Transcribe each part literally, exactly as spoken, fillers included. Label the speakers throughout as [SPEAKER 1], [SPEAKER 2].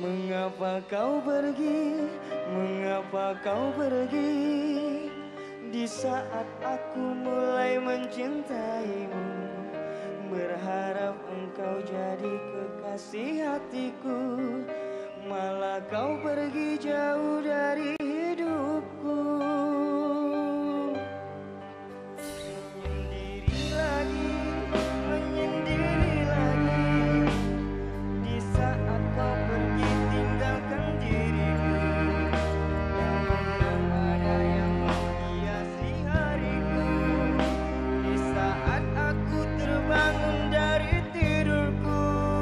[SPEAKER 1] Mengapa kau pergi, mengapa kau pergi di saat aku mulai mencintaimu, berharap engkau jadi kekasih hatiku, malah kau pergi jauh dari hidupku. Menyendiri lagi, menyendiri lagi di saat kau pergi tinggalkan diriku. Tak pernah ada yang menghiasi hariku di saat aku terbangun dari tidurku.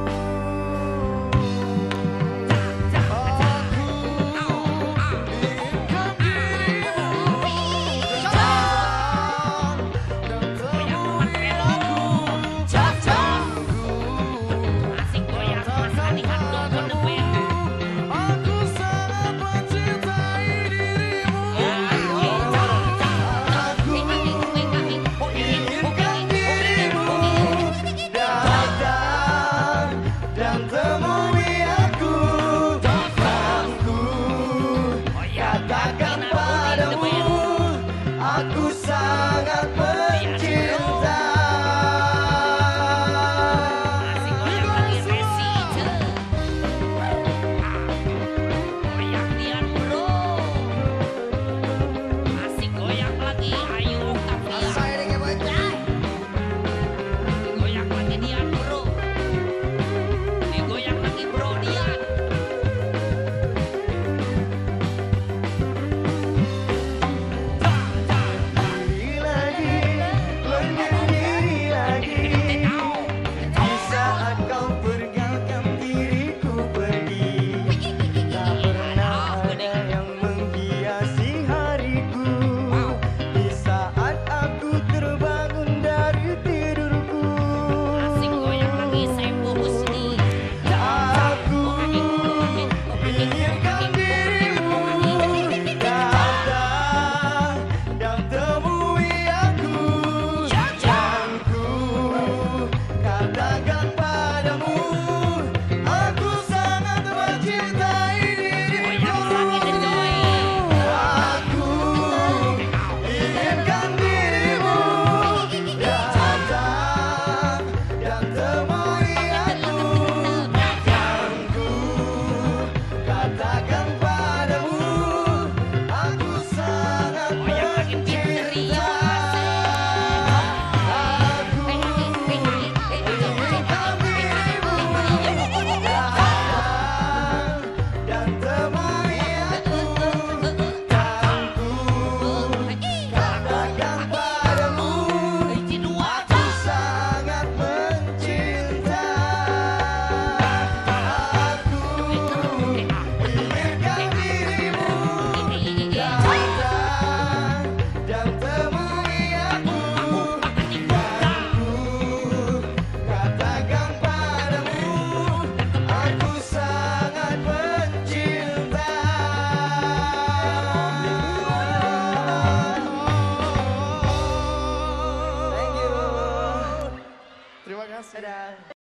[SPEAKER 1] Aku sangat mencinta.
[SPEAKER 2] Asik goyang lagi Resi ce. Goyang Dian bro. Asik goyang lagi Ayu Octavia. Goyang lagi Dian bro. Digoyang lagi bro Dian.
[SPEAKER 1] Terima kasih. Dadah.